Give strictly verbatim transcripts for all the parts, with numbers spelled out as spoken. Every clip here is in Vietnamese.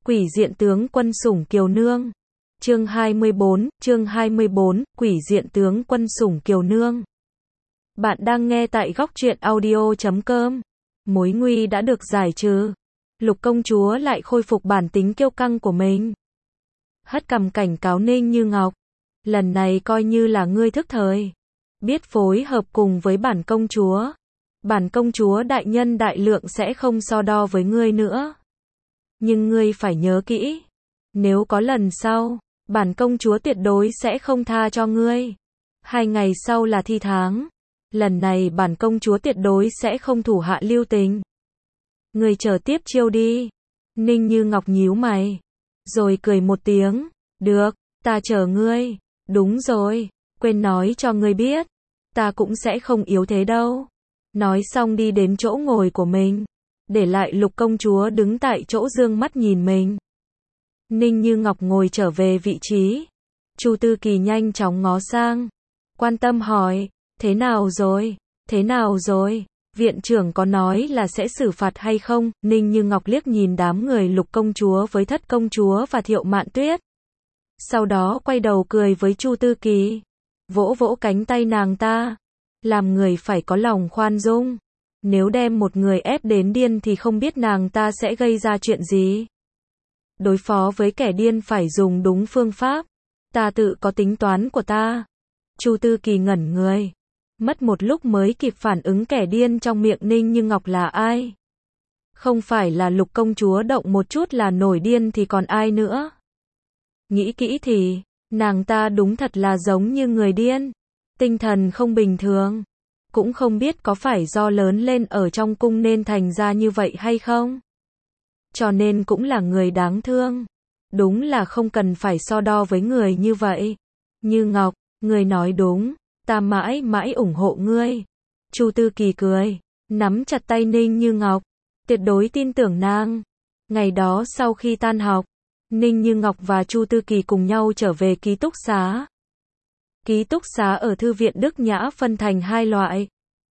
Quỷ diện tướng quân sủng Kiều Nương. Chương hai mươi bốn, chương hai mươi bốn, Quỷ diện tướng quân sủng Kiều Nương. Bạn đang nghe tại góc truyện audio chấm com. Mối nguy đã được giải trừ. Lục công chúa lại khôi phục bản tính kiêu căng của mình. Hất cằm cảnh cáo Ninh Như Ngọc. Lần này coi như là ngươi thức thời. Biết phối hợp cùng với bản công chúa. Bản công chúa đại nhân đại lượng sẽ không so đo với ngươi nữa. Nhưng ngươi phải nhớ kỹ. Nếu có lần sau, bản công chúa tuyệt đối sẽ không tha cho ngươi. Hai ngày sau là thi tháng. Lần này bản công chúa tuyệt đối sẽ không thủ hạ lưu tình. Ngươi chờ tiếp chiêu đi. Ninh Như Ngọc nhíu mày. Rồi cười một tiếng. Được, ta chờ ngươi. Đúng rồi, quên nói cho ngươi biết. Ta cũng sẽ không yếu thế đâu. Nói xong đi đến chỗ ngồi của mình. Để lại Lục công chúa đứng tại chỗ dương mắt nhìn mình. Ninh Như Ngọc ngồi trở về vị trí. Chu Tư Kỳ nhanh chóng ngó sang. Quan tâm hỏi, thế nào rồi, thế nào rồi, viện trưởng có nói là sẽ xử phạt hay không? Ninh Như Ngọc liếc nhìn đám người Lục công chúa với Thất công chúa và Thiệu Mạn Tuyết. Sau đó quay đầu cười với Chu Tư Kỳ. Vỗ vỗ cánh tay nàng ta. Làm người phải có lòng khoan dung. Nếu đem một người ép đến điên thì không biết nàng ta sẽ gây ra chuyện gì. Đối phó với kẻ điên phải dùng đúng phương pháp. Ta tự có tính toán của ta. Chu Tư Kỳ ngẩn người. Mất một lúc mới kịp phản ứng kẻ điên trong miệng Ninh Như Ngọc là ai. Không phải là Lục công chúa động một chút là nổi điên thì còn ai nữa. Nghĩ kỹ thì, nàng ta đúng thật là giống như người điên. Tinh thần không bình thường. Cũng không biết có phải do lớn lên ở trong cung nên thành ra như vậy hay không. Cho nên cũng là người đáng thương. Đúng là không cần phải so đo với người như vậy. Như Ngọc, người nói đúng, ta mãi mãi ủng hộ ngươi. Chu Tư Kỳ cười, nắm chặt tay Ninh Như Ngọc, tuyệt đối tin tưởng nàng. Ngày đó sau khi tan học, Ninh Như Ngọc và Chu Tư Kỳ cùng nhau trở về ký túc xá. Ký túc xá ở thư viện Đức Nhã phân thành hai loại.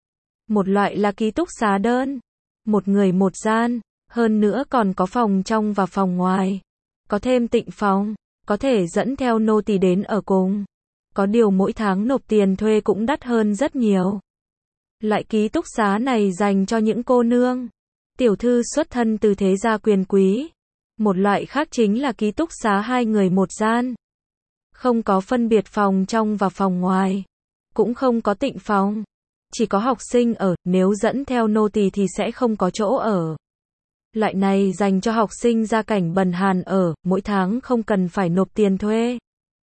Một loại là ký túc xá đơn, một người một gian, hơn nữa còn có phòng trong và phòng ngoài. Có thêm tịnh phòng, có thể dẫn theo nô tỳ đến ở cùng. Có điều mỗi tháng nộp tiền thuê cũng đắt hơn rất nhiều. Loại ký túc xá này dành cho những cô nương, tiểu thư xuất thân từ thế gia quyền quý. Một loại khác chính là ký túc xá hai người một gian. Không có phân biệt phòng trong và phòng ngoài. Cũng không có tịnh phòng. Chỉ có học sinh ở, nếu dẫn theo nô tỳ thì sẽ không có chỗ ở. Loại này dành cho học sinh gia cảnh bần hàn ở, mỗi tháng không cần phải nộp tiền thuê.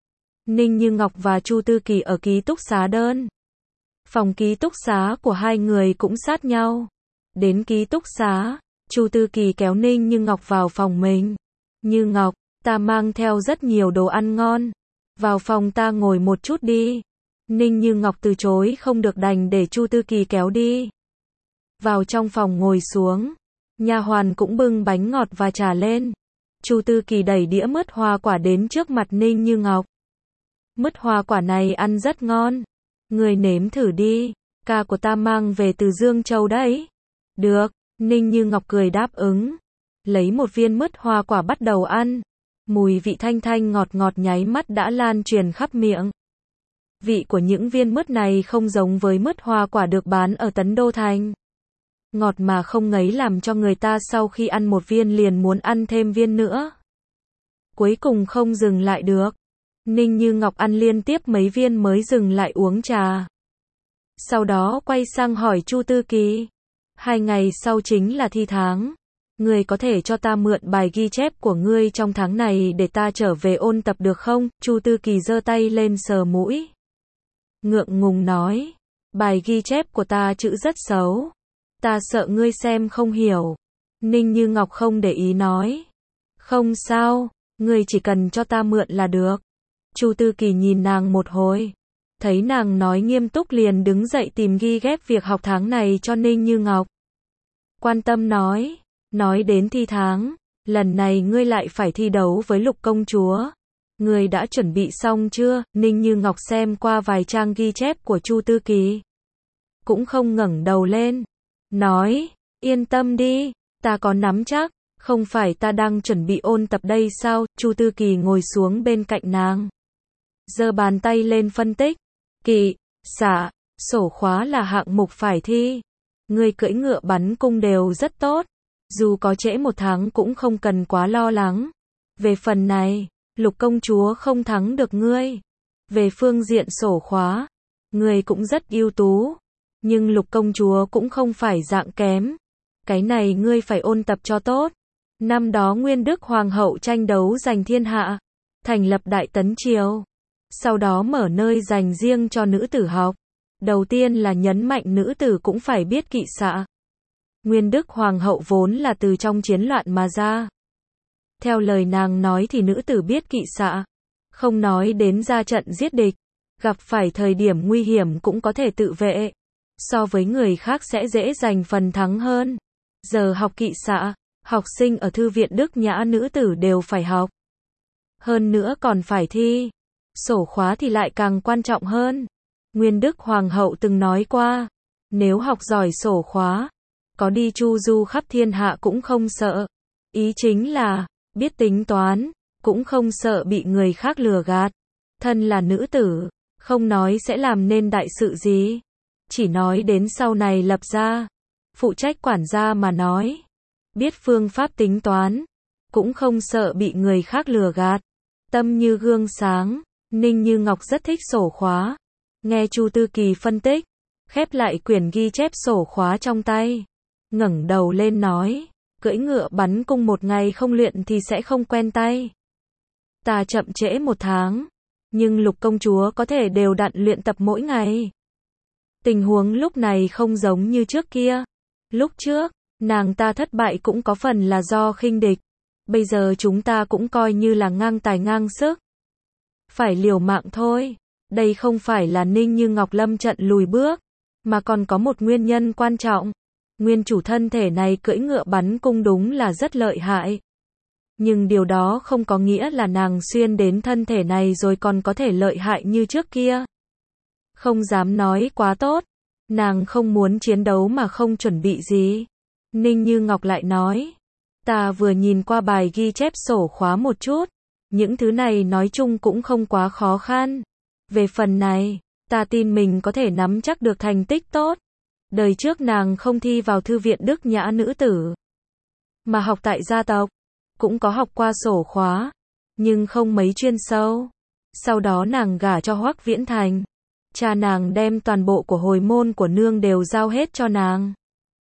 Ninh Như Ngọc và Chu Tư Kỳ ở ký túc xá đơn. Phòng ký túc xá của hai người cũng sát nhau. Đến ký túc xá, Chu Tư Kỳ kéo Ninh Như Ngọc vào phòng mình. Như Ngọc, ta mang theo rất nhiều đồ ăn ngon. Vào phòng ta ngồi một chút đi. Ninh Như Ngọc từ chối không được đành để Chu Tư Kỳ kéo đi. Vào trong phòng ngồi xuống. Nha hoàn cũng bưng bánh ngọt và trà lên. Chu Tư Kỳ đẩy đĩa mứt hoa quả đến trước mặt Ninh Như Ngọc. Mứt hoa quả này ăn rất ngon. Người nếm thử đi. Ca của ta mang về từ Dương Châu đấy. Được, Ninh Như Ngọc cười đáp ứng. Lấy một viên mứt hoa quả bắt đầu ăn. Mùi vị thanh thanh ngọt ngọt nháy mắt đã lan truyền khắp miệng. Vị của những viên mứt này không giống với mứt hoa quả được bán ở Tấn Đô Thành. Ngọt mà không ngấy làm cho người ta sau khi ăn một viên liền muốn ăn thêm viên nữa. Cuối cùng không dừng lại được. Ninh Như Ngọc ăn liên tiếp mấy viên mới dừng lại uống trà. Sau đó quay sang hỏi Chu Tư Kỳ. Hai ngày sau chính là thi tháng. Ngươi có thể cho ta mượn bài ghi chép của ngươi trong tháng này để ta trở về ôn tập được không? Chu Tư Kỳ giơ tay lên sờ mũi. Ngượng ngùng nói. Bài ghi chép của ta chữ rất xấu. Ta sợ ngươi xem không hiểu. Ninh Như Ngọc không để ý nói. Không sao, ngươi chỉ cần cho ta mượn là được. Chu Tư Kỳ nhìn nàng một hồi. Thấy nàng nói nghiêm túc liền đứng dậy tìm ghi ghép việc học tháng này cho Ninh Như Ngọc. Quan tâm nói. Nói đến thi tháng, lần này ngươi lại phải thi đấu với Lục công chúa. Ngươi đã chuẩn bị xong chưa? Ninh Như Ngọc xem qua vài trang ghi chép của Chu Tư Kỳ. Cũng không ngẩng đầu lên. Nói, yên tâm đi, ta có nắm chắc. Không phải ta đang chuẩn bị ôn tập đây sao? Chu Tư Kỳ ngồi xuống bên cạnh nàng, giơ bàn tay lên phân tích. Kỳ, xạ, sổ khóa là hạng mục phải thi. Ngươi cưỡi ngựa bắn cung đều rất tốt. Dù có trễ một tháng cũng không cần quá lo lắng. Về phần này, Lục công chúa không thắng được ngươi. Về phương diện sổ khóa, ngươi cũng rất ưu tú. Nhưng Lục công chúa cũng không phải dạng kém. Cái này ngươi phải ôn tập cho tốt. Năm đó Nguyên Đức Hoàng hậu tranh đấu giành thiên hạ, thành lập Đại Tấn Triều. Sau đó mở nơi dành riêng cho nữ tử học. Đầu tiên là nhấn mạnh nữ tử cũng phải biết kỵ xạ. Nguyên Đức Hoàng hậu vốn là từ trong chiến loạn mà ra. Theo lời nàng nói thì nữ tử biết kỵ xạ. Không nói đến ra trận giết địch. Gặp phải thời điểm nguy hiểm cũng có thể tự vệ. So với người khác sẽ dễ giành phần thắng hơn. Giờ học kỵ xạ, học sinh ở thư viện Đức Nhã nữ tử đều phải học. Hơn nữa còn phải thi. Sổ khóa thì lại càng quan trọng hơn. Nguyên Đức Hoàng hậu từng nói qua, nếu học giỏi sổ khóa, có đi chu du khắp thiên hạ cũng không sợ. Ý chính là, biết tính toán, cũng không sợ bị người khác lừa gạt. Thân là nữ tử, không nói sẽ làm nên đại sự gì. Chỉ nói đến sau này lập gia, phụ trách quản gia mà nói. Biết phương pháp tính toán, cũng không sợ bị người khác lừa gạt. Tâm như gương sáng, Ninh Như Ngọc rất thích sổ khóa. Nghe Chu Tư Kỳ phân tích, khép lại quyển ghi chép sổ khóa trong tay, ngẩng đầu lên nói, cưỡi ngựa bắn cung một ngày không luyện thì sẽ không quen tay. Ta chậm trễ một tháng, nhưng Lục công chúa có thể đều đặn luyện tập mỗi ngày. Tình huống lúc này không giống như trước kia. Lúc trước, nàng ta thất bại cũng có phần là do khinh địch. Bây giờ chúng ta cũng coi như là ngang tài ngang sức. Phải liều mạng thôi. Đây không phải là Ninh Như Ngọc lâm trận lùi bước, mà còn có một nguyên nhân quan trọng. Nguyên chủ thân thể này cưỡi ngựa bắn cung đúng là rất lợi hại. Nhưng điều đó không có nghĩa là nàng xuyên đến thân thể này rồi còn có thể lợi hại như trước kia. Không dám nói quá tốt. Nàng không muốn chiến đấu mà không chuẩn bị gì. Ninh Như Ngọc lại nói, ta vừa nhìn qua bài ghi chép sổ khóa một chút. Những thứ này nói chung cũng không quá khó khăn. Về phần này, ta tin mình có thể nắm chắc được thành tích tốt. Đời trước nàng không thi vào thư viện Đức Nhã nữ tử, mà học tại gia tộc. Cũng có học qua sổ khóa, nhưng không mấy chuyên sâu. Sau đó nàng gả cho Hoắc Viễn Thành. Cha nàng đem toàn bộ của hồi môn của nương đều giao hết cho nàng.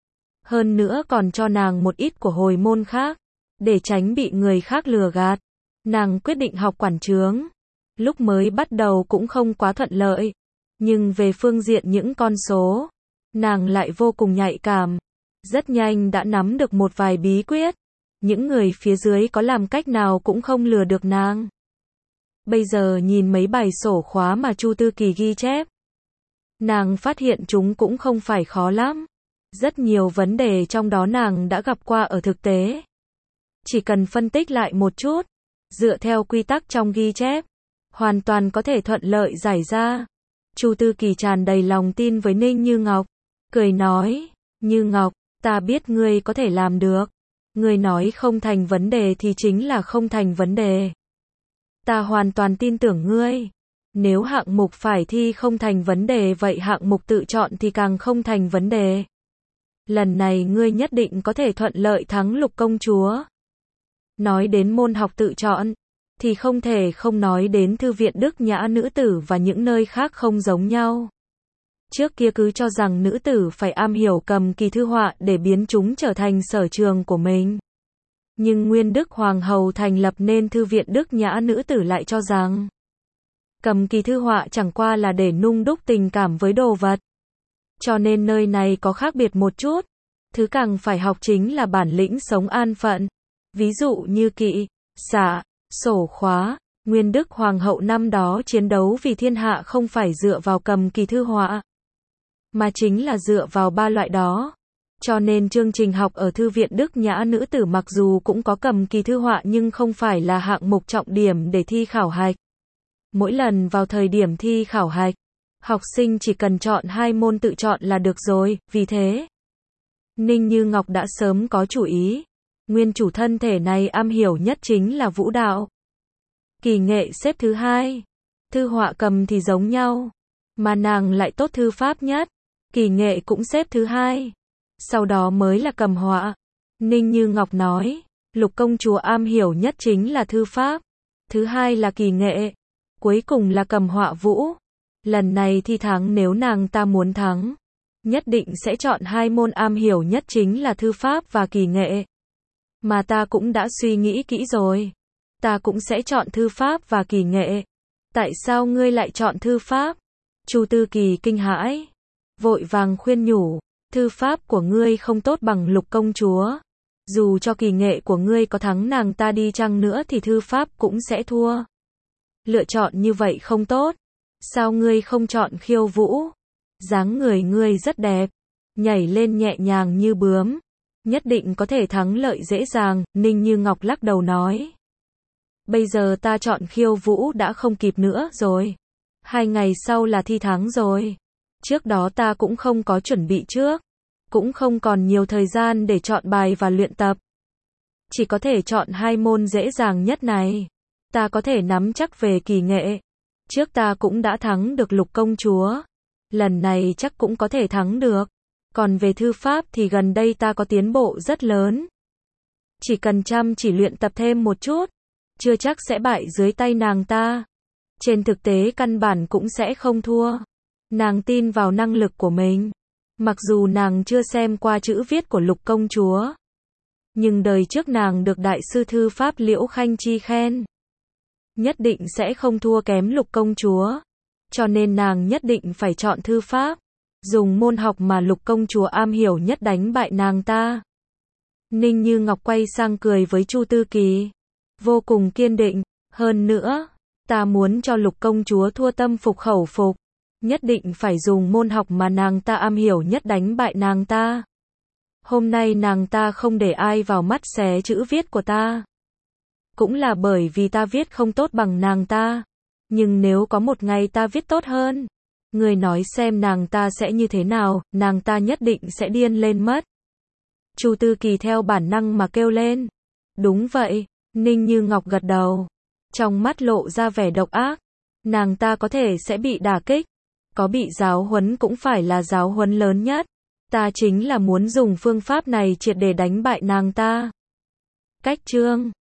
Hơn nữa còn cho nàng một ít của hồi môn khác, để tránh bị người khác lừa gạt. Nàng quyết định học quản trướng. Lúc mới bắt đầu cũng không quá thuận lợi, nhưng về phương diện những con số, nàng lại vô cùng nhạy cảm. Rất nhanh đã nắm được một vài bí quyết. Những người phía dưới có làm cách nào cũng không lừa được nàng. Bây giờ nhìn mấy bài sổ khóa mà Chu Tư Kỳ ghi chép, nàng phát hiện chúng cũng không phải khó lắm. Rất nhiều vấn đề trong đó nàng đã gặp qua ở thực tế. Chỉ cần phân tích lại một chút, dựa theo quy tắc trong ghi chép, hoàn toàn có thể thuận lợi giải ra. Chu Tư Kỳ tràn đầy lòng tin với Ninh Như Ngọc, cười nói, Như Ngọc, ta biết ngươi có thể làm được. Ngươi nói không thành vấn đề thì chính là không thành vấn đề. Ta hoàn toàn tin tưởng ngươi. Nếu hạng mục phải thi không thành vấn đề vậy hạng mục tự chọn thì càng không thành vấn đề. Lần này ngươi nhất định có thể thuận lợi thắng Lục công chúa. Nói đến môn học tự chọn, thì không thể không nói đến thư viện Đức Nhã nữ tử và những nơi khác không giống nhau. Trước kia cứ cho rằng nữ tử phải am hiểu cầm kỳ thư họa để biến chúng trở thành sở trường của mình. Nhưng Nguyên Đức Hoàng hậu thành lập nên thư viện Đức Nhã nữ tử lại cho rằng cầm kỳ thư họa chẳng qua là để nung đúc tình cảm với đồ vật. Cho nên nơi này có khác biệt một chút. Thứ càng phải học chính là bản lĩnh sống an phận. Ví dụ như kỵ, xạ, sổ khóa. Nguyên Đức Hoàng hậu năm đó chiến đấu vì thiên hạ không phải dựa vào cầm kỳ thư họa, mà chính là dựa vào ba loại đó. Cho nên chương trình học ở thư viện Đức Nhã nữ tử mặc dù cũng có cầm kỳ thư họa nhưng không phải là hạng mục trọng điểm để thi khảo hạch. Mỗi lần vào thời điểm thi khảo hạch, học sinh chỉ cần chọn hai môn tự chọn là được rồi. Vì thế, Ninh Như Ngọc đã sớm có chủ ý. Nguyên chủ thân thể này am hiểu nhất chính là vũ đạo. Kỳ nghệ xếp thứ hai. Thư họa cầm thì giống nhau, mà nàng lại tốt thư pháp nhất. Kỳ nghệ cũng xếp thứ hai. Sau đó mới là cầm họa. Ninh Như Ngọc nói, Lục công chúa am hiểu nhất chính là thư pháp, thứ hai là kỳ nghệ, cuối cùng là cầm họa vũ. Lần này thi thắng nếu nàng ta muốn thắng, nhất định sẽ chọn hai môn am hiểu nhất chính là thư pháp và kỳ nghệ. Mà ta cũng đã suy nghĩ kỹ rồi. Ta cũng sẽ chọn thư pháp và kỳ nghệ. Tại sao ngươi lại chọn thư pháp? Chu Tư Kỳ kinh hãi, vội vàng khuyên nhủ, thư pháp của ngươi không tốt bằng Lục công chúa. Dù cho kỳ nghệ của ngươi có thắng nàng ta đi chăng nữa thì thư pháp cũng sẽ thua. Lựa chọn như vậy không tốt. Sao ngươi không chọn khiêu vũ? Dáng người ngươi rất đẹp, nhảy lên nhẹ nhàng như bướm, nhất định có thể thắng lợi dễ dàng. Ninh Như Ngọc lắc đầu nói, bây giờ ta chọn khiêu vũ đã không kịp nữa rồi. Hai ngày sau là thi thắng rồi. Trước đó ta cũng không có chuẩn bị trước, cũng không còn nhiều thời gian để chọn bài và luyện tập. Chỉ có thể chọn hai môn dễ dàng nhất này. Ta có thể nắm chắc về kỳ nghệ. Trước ta cũng đã thắng được Lục công chúa. Lần này chắc cũng có thể thắng được. Còn về thư pháp thì gần đây ta có tiến bộ rất lớn. Chỉ cần chăm chỉ luyện tập thêm một chút, chưa chắc sẽ bại dưới tay nàng ta. Trên thực tế căn bản cũng sẽ không thua. Nàng tin vào năng lực của mình. Mặc dù nàng chưa xem qua chữ viết của Lục công chúa, nhưng đời trước nàng được đại sư thư pháp Liễu Khanh Chi khen, nhất định sẽ không thua kém Lục công chúa. Cho nên nàng nhất định phải chọn thư pháp, dùng môn học mà Lục công chúa am hiểu nhất đánh bại nàng ta. Ninh Như Ngọc quay sang cười với Chu Tư Kỳ, vô cùng kiên định, hơn nữa, ta muốn cho Lục công chúa thua tâm phục khẩu phục, nhất định phải dùng môn học mà nàng ta am hiểu nhất đánh bại nàng ta. Hôm nay nàng ta không để ai vào mắt xé chữ viết của ta, cũng là bởi vì ta viết không tốt bằng nàng ta. Nhưng nếu có một ngày ta viết tốt hơn, người nói xem nàng ta sẽ như thế nào, nàng ta nhất định sẽ điên lên mất. Chu Tư Kỳ theo bản năng mà kêu lên, đúng vậy. Ninh Như Ngọc gật đầu, trong mắt lộ ra vẻ độc ác. Nàng ta có thể sẽ bị đả kích, có bị giáo huấn cũng phải là giáo huấn lớn nhất. Ta chính là muốn dùng phương pháp này triệt để đánh bại nàng ta. Cách chương